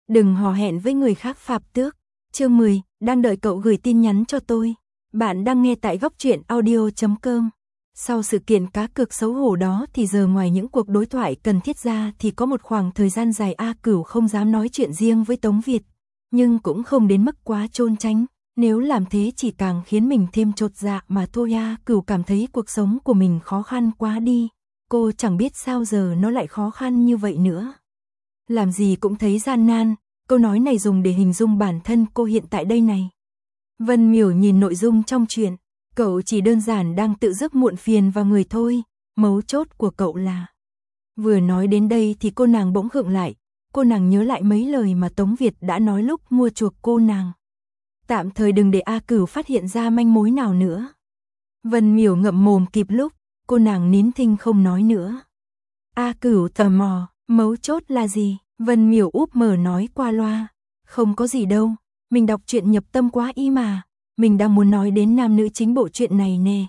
Đừng hò hẹn với người khác Phạm Tước. Chương 10, đang đợi cậu gửi tin nhắn cho tôi. Bạn đang nghe tại góc truyện audio.com. Sau sự kiện cá cược xấu hổ đó thì giờ ngoài những cuộc đối thoại cần thiết ra thì có một khoảng thời gian dài A Cửu không dám nói chuyện riêng với Tống Việt. Nhưng cũng không đến mức quá trôn tránh, nếu làm thế chỉ càng khiến mình thêm chột dạ mà thôi. A Cửu cảm thấy cuộc sống của mình khó khăn quá đi. Cô chẳng biết sao giờ nó lại khó khăn như vậy nữa. Làm gì cũng thấy gian nan, câu nói này dùng để hình dung bản thân cô hiện tại đây này. Vân Miểu nhìn nội dung trong chuyện, cậu chỉ đơn giản đang tự rước muộn phiền vào người thôi, mấu chốt của cậu là. Vừa nói đến đây thì cô nàng bỗng khựng lại, cô nàng nhớ lại mấy lời mà Tống Việt đã nói lúc mua chuộc cô nàng. Tạm thời đừng để A Cửu phát hiện ra manh mối nào nữa. Vân Miểu ngậm mồm kịp lúc, cô nàng nín thinh không nói nữa. A Cửu tò mò, mấu chốt là gì? Vân Miểu úp mở nói qua loa. Không có gì đâu, mình đọc truyện nhập tâm quá ý mà. Mình đang muốn nói đến nam nữ chính bộ truyện này nè.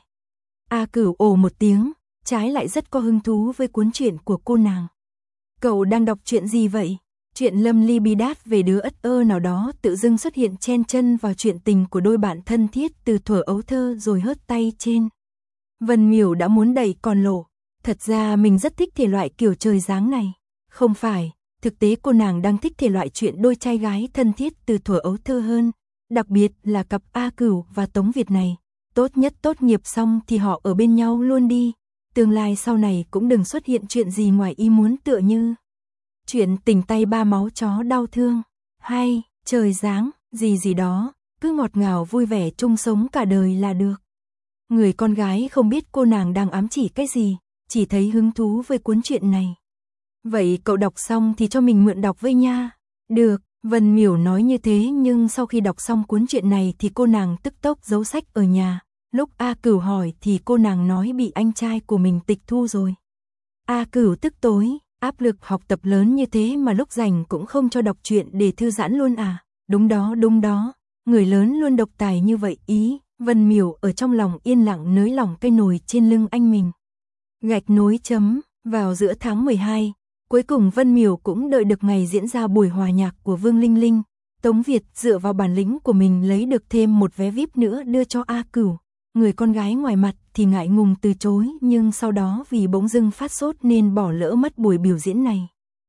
A Cửu ồ một tiếng, trái lại rất có hứng thú với cuốn truyện của cô nàng. Cậu đang đọc truyện gì vậy? Chuyện lâm ly bi đát về đứa ất ơ nào đó tự dưng xuất hiện chen chân vào chuyện tình của đôi bạn thân thiết từ thuở ấu thơ rồi hớt tay trên. Vân Miểu đã muốn đẩy còn lộ. Thật ra mình rất thích thể loại kiểu trời giáng này. Không phải, thực tế cô nàng đang thích thể loại chuyện đôi trai gái thân thiết từ thuở ấu thơ hơn. Đặc biệt là cặp A Cửu và Tống Việt này. Tốt nhất tốt nghiệp xong thì họ ở bên nhau luôn đi. Tương lai sau này cũng đừng xuất hiện chuyện gì ngoài ý muốn tựa như chuyện tình tay ba máu chó đau thương, hay trời giáng, gì gì đó, cứ ngọt ngào vui vẻ chung sống cả đời là được. Người con gái không biết cô nàng đang ám chỉ cái gì, chỉ thấy hứng thú với cuốn truyện này. Vậy cậu đọc xong thì cho mình mượn đọc với nha. Được, Vân Miểu nói như thế nhưng sau khi đọc xong cuốn truyện này thì cô nàng tức tốc giấu sách ở nhà. Lúc A Cửu hỏi thì cô nàng nói bị anh trai của mình tịch thu rồi. A Cửu tức tối, áp lực học tập lớn như thế mà lúc rảnh cũng không cho đọc truyện để thư giãn luôn à? Đúng đó, người lớn luôn độc tài như vậy ý. Vân Miểu ở trong lòng yên lặng nới lỏng cây nồi trên lưng anh mình. Gạch nối chấm, vào giữa tháng 12, cuối cùng Vân Miểu cũng đợi được ngày diễn ra buổi hòa nhạc của Vương Linh Linh. Tống Việt dựa vào bản lĩnh của mình lấy được thêm một vé VIP nữa đưa cho A Cửu. Người con gái ngoài mặt thì ngại ngùng từ chối nhưng sau đó vì bỗng dưng phát sốt nên bỏ lỡ mất buổi biểu diễn này.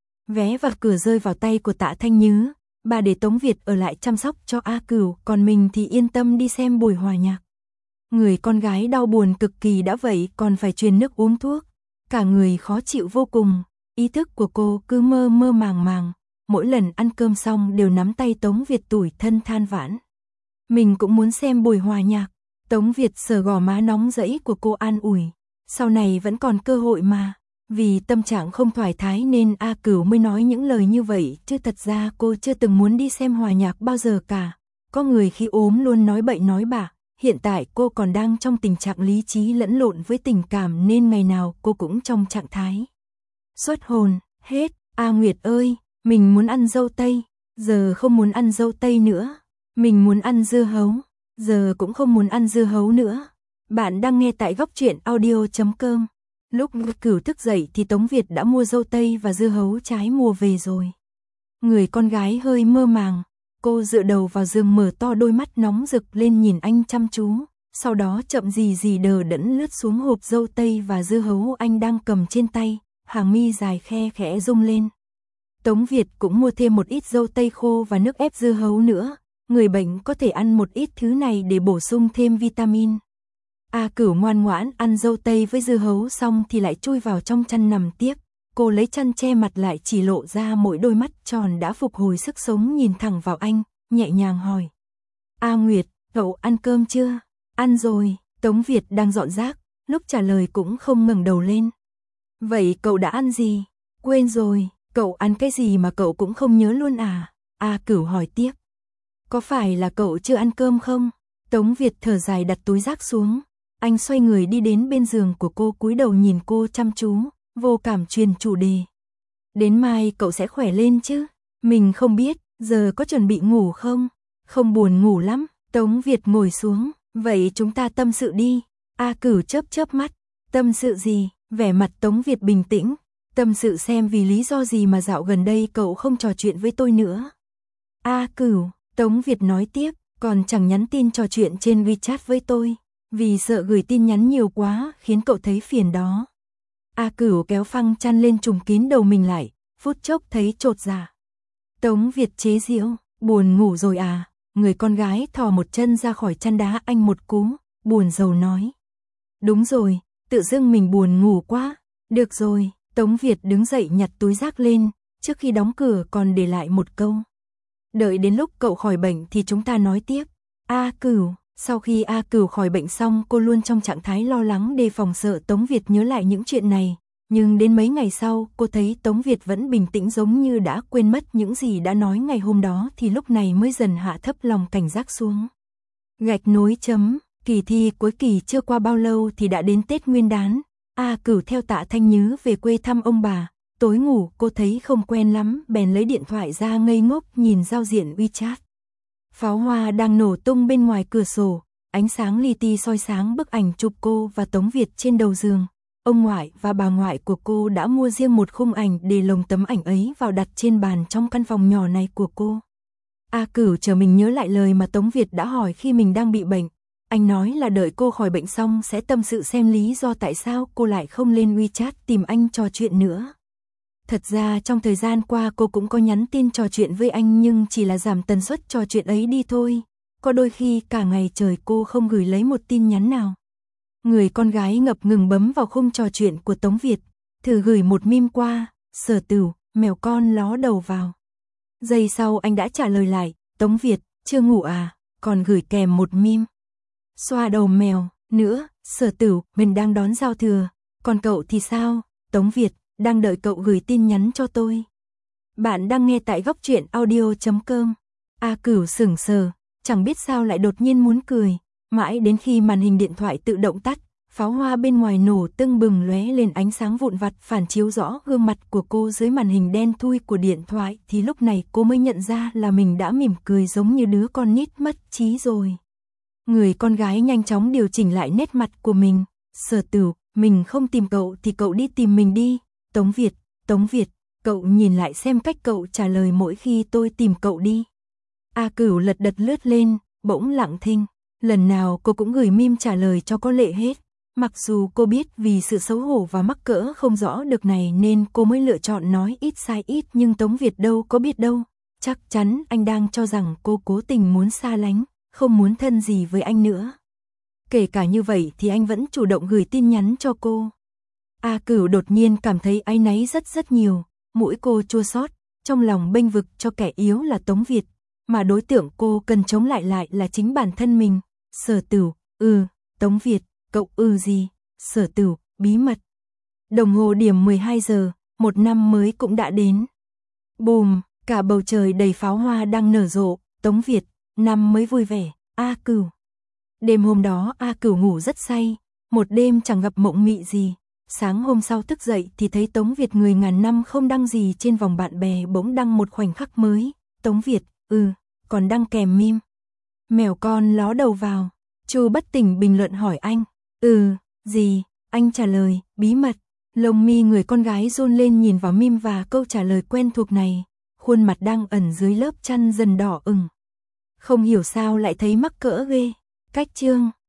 Vé vào cửa rơi vào tay của Tạ Thanh Nhứ, bà để Tống Việt ở lại chăm sóc cho A Cửu, còn mình thì yên tâm đi xem buổi hòa nhạc. Người con gái đau buồn cực kỳ đã vậy còn phải truyền nước uống thuốc, cả người khó chịu vô cùng, ý thức của cô cứ mơ mơ màng màng, mỗi lần ăn cơm xong đều nắm tay Tống Việt tủi thân than vãn. Mình cũng muốn xem buổi hòa nhạc. Tống Việt sờ gò má nóng rẫy của cô an ủi, sau này vẫn còn cơ hội mà. Vì tâm trạng không thoải thái nên A Cửu mới nói những lời như vậy, chứ thật ra cô chưa từng muốn đi xem hòa nhạc bao giờ cả. Có người khi ốm luôn nói bậy nói bạ, hiện tại cô còn đang trong tình trạng lý trí lẫn lộn với tình cảm nên ngày nào cô cũng trong trạng thái xuất hồn, hết. A Nguyệt ơi, mình muốn ăn dâu tây, giờ không muốn ăn dâu tây nữa. Mình muốn ăn dưa hấu, giờ cũng không muốn ăn dưa hấu nữa. Bạn đang nghe tại góc truyện audio.com. Lúc Cửu thức dậy thì Tống Việt đã mua dâu tây và dưa hấu trái mùa về rồi. Người con gái hơi mơ màng, cô dựa đầu vào giường mở to đôi mắt nóng rực lên nhìn anh chăm chú, sau đó chậm gì đờ đẫn lướt xuống hộp dâu tây và dưa hấu anh đang cầm trên tay, hàng mi dài khe khẽ rung lên. Tống Việt cũng mua thêm một ít dâu tây khô và nước ép dưa hấu nữa, người bệnh có thể ăn một ít thứ này để bổ sung thêm vitamin. A Cửu ngoan ngoãn ăn dâu tây với dưa hấu xong thì lại chui vào trong chăn nằm tiếp. Cô lấy chăn che mặt lại chỉ lộ ra mỗi đôi mắt tròn đã phục hồi sức sống nhìn thẳng vào anh, nhẹ nhàng hỏi. A Nguyệt, cậu ăn cơm chưa? Ăn rồi, Tống Việt đang dọn rác, lúc trả lời cũng không ngẩng đầu lên. Vậy cậu đã ăn gì? Quên rồi, cậu ăn cái gì mà cậu cũng không nhớ luôn à? A Cửu hỏi tiếp. Có phải là cậu chưa ăn cơm không? Tống Việt thở dài đặt túi rác xuống. Anh xoay người đi đến bên giường của cô cúi đầu nhìn cô chăm chú, vô cảm truyền chủ đề. Đến mai cậu sẽ khỏe lên chứ? Mình không biết, giờ có chuẩn bị ngủ không? Không buồn ngủ lắm. Tống Việt ngồi xuống. Vậy chúng ta tâm sự đi. A Cửu chớp mắt. Tâm sự gì? Vẻ mặt Tống Việt bình tĩnh. Tâm sự xem vì lý do gì mà dạo gần đây cậu không trò chuyện với tôi nữa. A Cửu, Tống Việt nói tiếp, còn chẳng nhắn tin trò chuyện trên WeChat với tôi, vì sợ gửi tin nhắn nhiều quá khiến cậu thấy phiền đó. A Cửu kéo phăng chăn lên trùm kín đầu mình lại, phút chốc thấy chột dạ. Tống Việt chế giễu, buồn ngủ rồi à? Người con gái thò một chân ra khỏi chăn đá anh một cú, buồn rầu nói. Đúng rồi, tự dưng mình buồn ngủ quá. Được rồi, Tống Việt đứng dậy nhặt túi rác lên, trước khi đóng cửa còn để lại một câu. Đợi đến lúc cậu khỏi bệnh thì chúng ta nói tiếp. A Cửu, sau khi A Cửu khỏi bệnh xong cô luôn trong trạng thái lo lắng đề phòng sợ Tống Việt nhớ lại những chuyện này. Nhưng đến mấy ngày sau cô thấy Tống Việt vẫn bình tĩnh giống như đã quên mất những gì đã nói ngày hôm đó thì lúc này mới dần hạ thấp lòng cảnh giác xuống. Gạch nối chấm, kỳ thi cuối kỳ chưa qua bao lâu thì đã đến Tết Nguyên đán. A Cửu theo Tạ Thanh Nhứ về quê thăm ông bà. Tối ngủ cô thấy không quen lắm bèn lấy điện thoại ra ngây ngốc nhìn giao diện WeChat. Pháo hoa đang nổ tung bên ngoài cửa sổ, ánh sáng li ti soi sáng bức ảnh chụp cô và Tống Việt trên đầu giường. Ông ngoại và bà ngoại của cô đã mua riêng một khung ảnh để lồng tấm ảnh ấy vào đặt trên bàn trong căn phòng nhỏ này của cô. A Cửu chờ mình nhớ lại lời mà Tống Việt đã hỏi khi mình đang bị bệnh. Anh nói là đợi cô khỏi bệnh xong sẽ tâm sự xem lý do tại sao cô lại không lên WeChat tìm anh trò chuyện nữa. Thật ra trong thời gian qua cô cũng có nhắn tin trò chuyện với anh nhưng chỉ là giảm tần suất trò chuyện ấy đi thôi. Có đôi khi cả ngày trời cô không gửi lấy một tin nhắn nào. Người con gái ngập ngừng bấm vào khung trò chuyện của Tống Việt, thử gửi một meme qua, Sở Tửu, mèo con ló đầu vào. Giây sau anh đã trả lời lại, Tống Việt, chưa ngủ à, còn gửi kèm một meme. Xoa đầu mèo, nữa, Sở Tửu, mình đang đón giao thừa, còn cậu thì sao, Tống Việt, đang đợi cậu gửi tin nhắn cho tôi. Bạn đang nghe tại góc truyện audio.com. A Cửu sững sờ, chẳng biết sao lại đột nhiên muốn cười. Mãi đến khi màn hình điện thoại tự động tắt, pháo hoa bên ngoài nổ tưng bừng lóe lên ánh sáng vụn vặt phản chiếu rõ gương mặt của cô dưới màn hình đen thui của điện thoại thì lúc này cô mới nhận ra là mình đã mỉm cười giống như đứa con nít mất trí rồi. Người con gái nhanh chóng điều chỉnh lại nét mặt của mình. Sở Tửu, mình không tìm cậu thì cậu đi tìm mình đi. Tống Việt, cậu nhìn lại xem cách cậu trả lời mỗi khi tôi tìm cậu đi. A Cửu lật đật lướt lên, bỗng lặng thinh. Lần nào cô cũng gửi meme trả lời cho có lệ hết. Mặc dù cô biết vì sự xấu hổ và mắc cỡ không rõ được này nên cô mới lựa chọn nói ít sai ít nhưng Tống Việt đâu có biết đâu. Chắc chắn anh đang cho rằng cô cố tình muốn xa lánh, không muốn thân gì với anh nữa. Kể cả như vậy thì anh vẫn chủ động gửi tin nhắn cho cô. A Cửu đột nhiên cảm thấy áy náy rất nhiều, mũi cô chua xót, trong lòng bênh vực cho kẻ yếu là Tống Việt, mà đối tượng cô cần chống lại là chính bản thân mình. Sở Tửu, Tống Việt, cậu gì, Sở Tửu, bí mật. Đồng hồ điểm 12 giờ, một năm mới cũng đã đến. Bùm, cả bầu trời đầy pháo hoa đang nở rộ, Tống Việt, năm mới vui vẻ, A Cửu. Đêm hôm đó A Cửu ngủ rất say, một đêm chẳng gặp mộng mị gì. Sáng hôm sau thức dậy thì thấy Tống Việt người ngàn năm không đăng gì trên vòng bạn bè bỗng đăng một khoảnh khắc mới. Tống Việt, còn đăng kèm meme. Mèo con ló đầu vào. Chu bất tỉnh bình luận hỏi anh. Gì? Anh trả lời, bí mật. Lông mi người con gái run lên nhìn vào meme và câu trả lời quen thuộc này. Khuôn mặt đang ẩn dưới lớp chăn dần đỏ ửng. Không hiểu sao lại thấy mắc cỡ ghê. Cách chương.